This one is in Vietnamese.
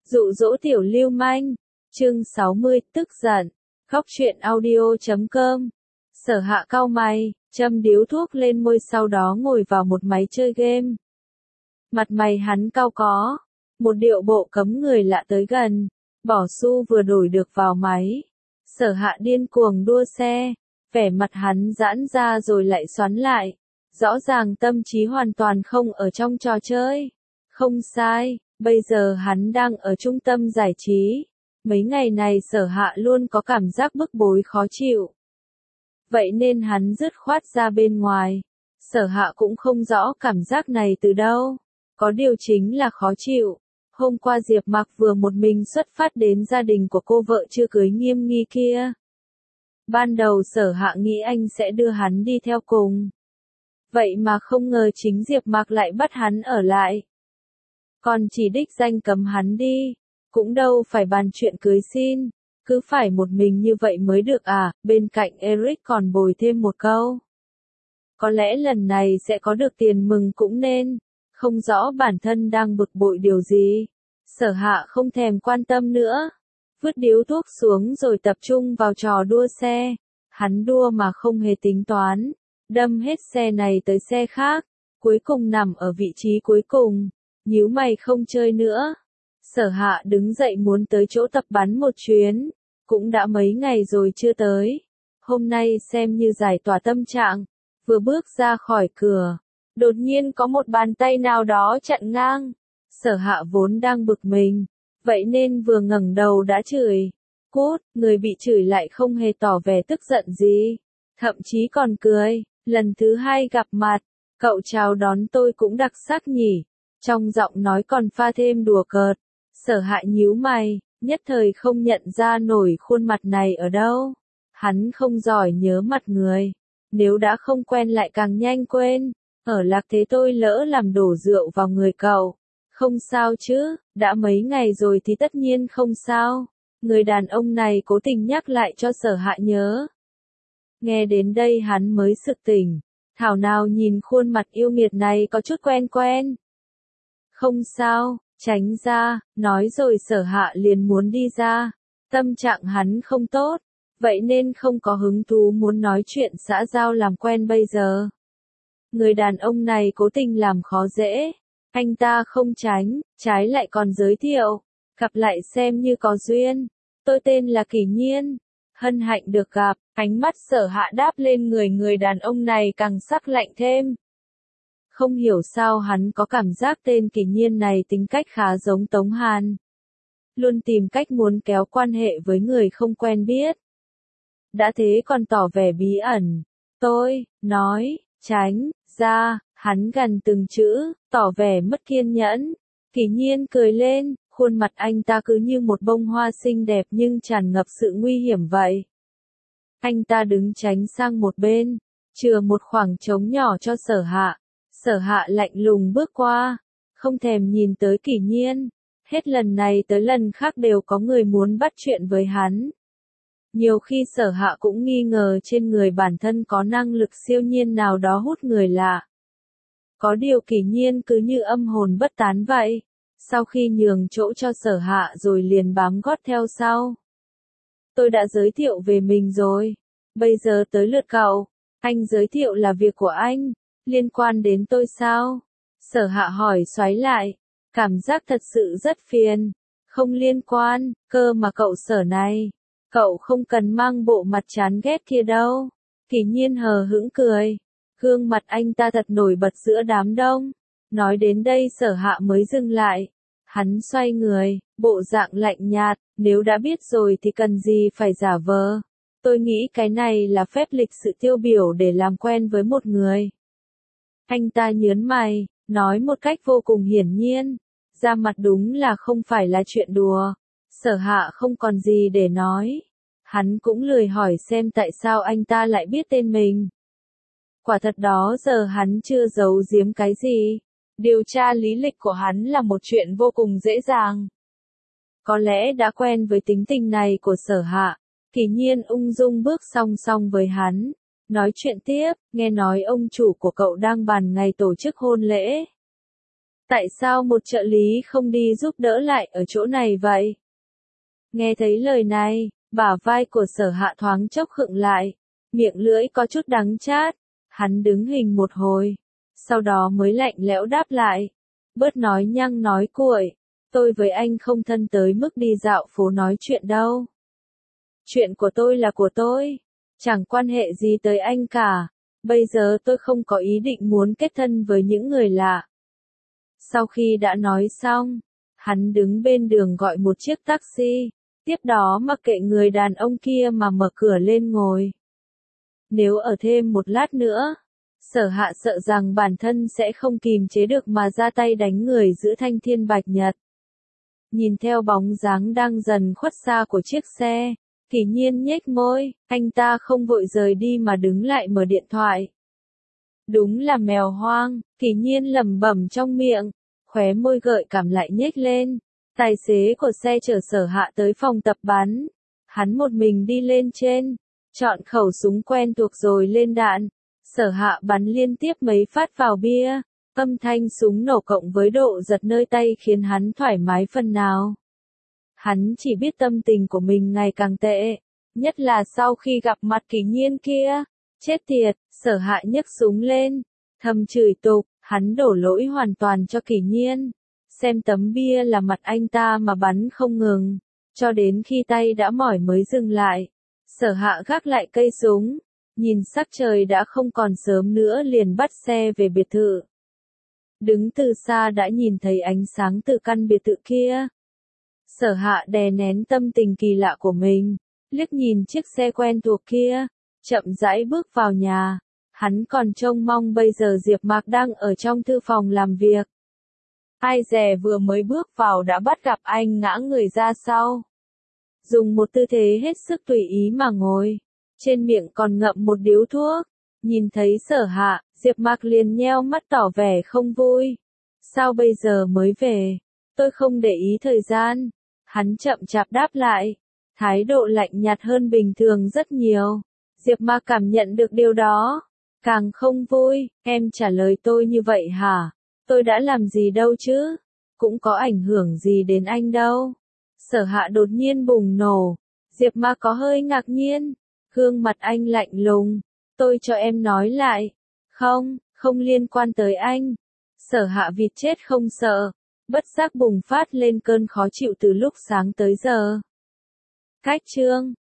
Dụ dỗ tiểu lưu manh. Chương 60, tức giận. Khóc chuyện audio.com. Sở Hạ cau mày, châm điếu thuốc lên môi sau đó ngồi vào một máy chơi game. Mặt mày hắn cau có, một điệu bộ cấm người lạ tới gần, bỏ xu vừa đổi được vào máy. Sở Hạ điên cuồng đua xe, vẻ mặt hắn giãn ra rồi lại xoắn lại. Rõ ràng tâm trí hoàn toàn không ở trong trò chơi. Không sai, bây giờ hắn đang ở trung tâm giải trí. Mấy ngày này Sở Hạ luôn có cảm giác bức bối khó chịu. Vậy nên hắn dứt khoát ra bên ngoài. Sở Hạ cũng không rõ cảm giác này từ đâu. Có điều chính là khó chịu. Hôm qua Diệp Mạc vừa một mình xuất phát đến gia đình của cô vợ chưa cưới Nghiêm Nghi kia. Ban đầu Sở Hạ nghĩ anh sẽ đưa hắn đi theo cùng. Vậy mà không ngờ chính Diệp Mạc lại bắt hắn ở lại. Còn chỉ đích danh cấm hắn đi. Cũng đâu phải bàn chuyện cưới xin. Cứ phải một mình như vậy mới được à, bên cạnh Eric còn bồi thêm một câu. Có lẽ lần này sẽ có được tiền mừng cũng nên. Không rõ bản thân đang bực bội điều gì. Sở Hạ không thèm quan tâm nữa. Vứt điếu thuốc xuống rồi tập trung vào trò đua xe. Hắn đua mà không hề tính toán. Đâm hết xe này tới xe khác. Cuối cùng nằm ở vị trí cuối cùng. Nhíu mày không chơi nữa. Sở Hạ đứng dậy muốn tới chỗ tập bắn một chuyến. Cũng đã mấy ngày rồi chưa tới. Hôm nay xem như giải tỏa tâm trạng. Vừa bước ra khỏi cửa. Đột nhiên có một bàn tay nào đó chặn ngang. Sở Hạ vốn đang bực mình. Vậy nên vừa ngẩng đầu đã chửi. Cút, người bị chửi lại không hề tỏ vẻ tức giận gì. Thậm chí còn cười. Lần thứ hai gặp mặt. Cậu chào đón tôi cũng đặc sắc nhỉ. Trong giọng nói còn pha thêm đùa cợt. Sở Hạ nhíu mày. Nhất thời không nhận ra nổi khuôn mặt này ở đâu. Hắn không giỏi nhớ mặt người. Nếu đã không quen lại càng nhanh quên. Ở Lạc Thế tôi lỡ làm đổ rượu vào người cậu. Không sao chứ, đã mấy ngày rồi thì tất nhiên không sao. Người đàn ông này cố tình nhắc lại cho Sở Hạ nhớ. Nghe đến đây hắn mới sực tỉnh. Thảo nào nhìn khuôn mặt yêu nghiệt này có chút quen quen. Không sao, tránh ra, nói rồi Sở Hạ liền muốn đi ra. Tâm trạng hắn không tốt, vậy nên không có hứng thú muốn nói chuyện xã giao làm quen bây giờ. Người đàn ông này cố tình làm khó dễ. Anh ta không tránh, trái lại còn giới thiệu. Gặp lại xem như có duyên. Tôi tên là Kỷ Nhiên. Hân hạnh được gặp. Ánh mắt Sở Hạ đáp lên người đàn ông này càng sắc lạnh thêm. Không hiểu sao hắn có cảm giác tên Kỷ Nhiên này tính cách khá giống Tống Hàn. Luôn tìm cách muốn kéo quan hệ với người không quen biết. Đã thế còn tỏ vẻ bí ẩn. Tôi, nói, tránh, ra, hắn gần từng chữ, tỏ vẻ mất kiên nhẫn. Kỷ Nhiên cười lên, khuôn mặt anh ta cứ như một bông hoa xinh đẹp nhưng tràn ngập sự nguy hiểm vậy. Anh ta đứng tránh sang một bên, chừa một khoảng trống nhỏ cho Sở Hạ. Sở Hạ lạnh lùng bước qua, không thèm nhìn tới Kỷ Nhiên. Hết lần này tới lần khác đều có người muốn bắt chuyện với hắn. Nhiều khi Sở Hạ cũng nghi ngờ trên người bản thân có năng lực siêu nhiên nào đó hút người lạ. Có điều Kỷ Nhiên cứ như âm hồn bất tán vậy. Sau khi nhường chỗ cho Sở Hạ rồi liền bám gót theo sau. Tôi đã giới thiệu về mình rồi. Bây giờ tới lượt cậu. Anh giới thiệu là việc của anh. Liên quan đến tôi sao? Sở Hạ hỏi xoáy lại. Cảm giác thật sự rất phiền. Không liên quan, cơ mà cậu Sở này. Cậu không cần mang bộ mặt chán ghét kia đâu. Kỷ Nhiên hờ hững cười. Gương mặt anh ta thật nổi bật giữa đám đông. Nói đến đây Sở Hạ mới dừng lại. Hắn xoay người, bộ dạng lạnh nhạt. Nếu đã biết rồi thì cần gì phải giả vờ. Tôi nghĩ cái này là phép lịch sự tiêu biểu để làm quen với một người. Anh ta nhớn mày, nói một cách vô cùng hiển nhiên. Ra mặt đúng là không phải là chuyện đùa. Sở Hạ không còn gì để nói. Hắn cũng lười hỏi xem tại sao anh ta lại biết tên mình. Quả thật đó giờ hắn chưa giấu giếm cái gì. Điều tra lý lịch của hắn là một chuyện vô cùng dễ dàng. Có lẽ đã quen với tính tình này của Sở Hạ. Kỷ Nhiên ung dung bước song song với hắn. Nói chuyện tiếp, nghe nói ông chủ của cậu đang bàn ngày tổ chức hôn lễ. Tại sao một trợ lý không đi giúp đỡ lại ở chỗ này vậy? Nghe thấy lời này, bả vai của Sở Hạ thoáng chốc khựng lại, miệng lưỡi có chút đắng chát, hắn đứng hình một hồi, sau đó mới lạnh lẽo đáp lại, bớt nói nhăng nói cuội, tôi với anh không thân tới mức đi dạo phố nói chuyện đâu. Chuyện của tôi là của tôi, chẳng quan hệ gì tới anh cả, bây giờ tôi không có ý định muốn kết thân với những người lạ. Sau khi đã nói xong, hắn đứng bên đường gọi một chiếc taxi, tiếp đó mặc kệ người đàn ông kia mà mở cửa lên ngồi. Nếu ở thêm một lát nữa, Sở Hạ sợ rằng bản thân sẽ không kìm chế được mà ra tay đánh người giữa Thanh Thiên Bạch Nhật. Nhìn theo bóng dáng đang dần khuất xa của chiếc xe, Kỷ Nhiên nhếch môi, anh ta không vội rời đi mà đứng lại mở điện thoại. Đúng là mèo hoang, Kỷ Nhiên lẩm bẩm trong miệng, khóe môi gợi cảm lại nhếch lên. Tài xế của xe chở Sở Hạ tới phòng tập bắn. Hắn một mình đi lên trên, chọn khẩu súng quen thuộc rồi lên đạn. Sở Hạ bắn liên tiếp mấy phát vào bia, âm thanh súng nổ cộng với độ giật nơi tay khiến hắn thoải mái phần nào. Hắn chỉ biết tâm tình của mình ngày càng tệ, nhất là sau khi gặp mặt Kỷ Nhiên kia. Chết tiệt, Sở Hạ nhấc súng lên, thầm chửi tục, hắn đổ lỗi hoàn toàn cho Kỷ Nhiên. Xem tấm bia là mặt anh ta mà bắn không ngừng, cho đến khi tay đã mỏi mới dừng lại. Sở Hạ gác lại cây súng, nhìn sắc trời đã không còn sớm nữa liền bắt xe về biệt thự. Đứng từ xa đã nhìn thấy ánh sáng từ căn biệt thự kia. Sở Hạ đè nén tâm tình kỳ lạ của mình, liếc nhìn chiếc xe quen thuộc kia, chậm rãi bước vào nhà. Hắn còn trông mong bây giờ Diệp Mạc đang ở trong thư phòng làm việc. Ai dè vừa mới bước vào đã bắt gặp anh ngã người ra sau. Dùng một tư thế hết sức tùy ý mà ngồi. Trên miệng còn ngậm một điếu thuốc. Nhìn thấy Sở Hạ, Diệp Mạc liền nheo mắt tỏ vẻ không vui. Sao bây giờ mới về? Tôi không để ý thời gian. Hắn chậm chạp đáp lại. Thái độ lạnh nhạt hơn bình thường rất nhiều. Diệp Mạc cảm nhận được điều đó. Càng không vui, em trả lời tôi như vậy hả? Tôi đã làm gì đâu chứ? Cũng có ảnh hưởng gì đến anh đâu. Sở Hạ đột nhiên bùng nổ. Diệp Mạc có hơi ngạc nhiên. Gương mặt anh lạnh lùng. Tôi cho em nói lại. Không, không liên quan tới anh. Sở Hạ vịt chết không sợ. Bất giác bùng phát lên cơn khó chịu từ lúc sáng tới giờ. Cách chương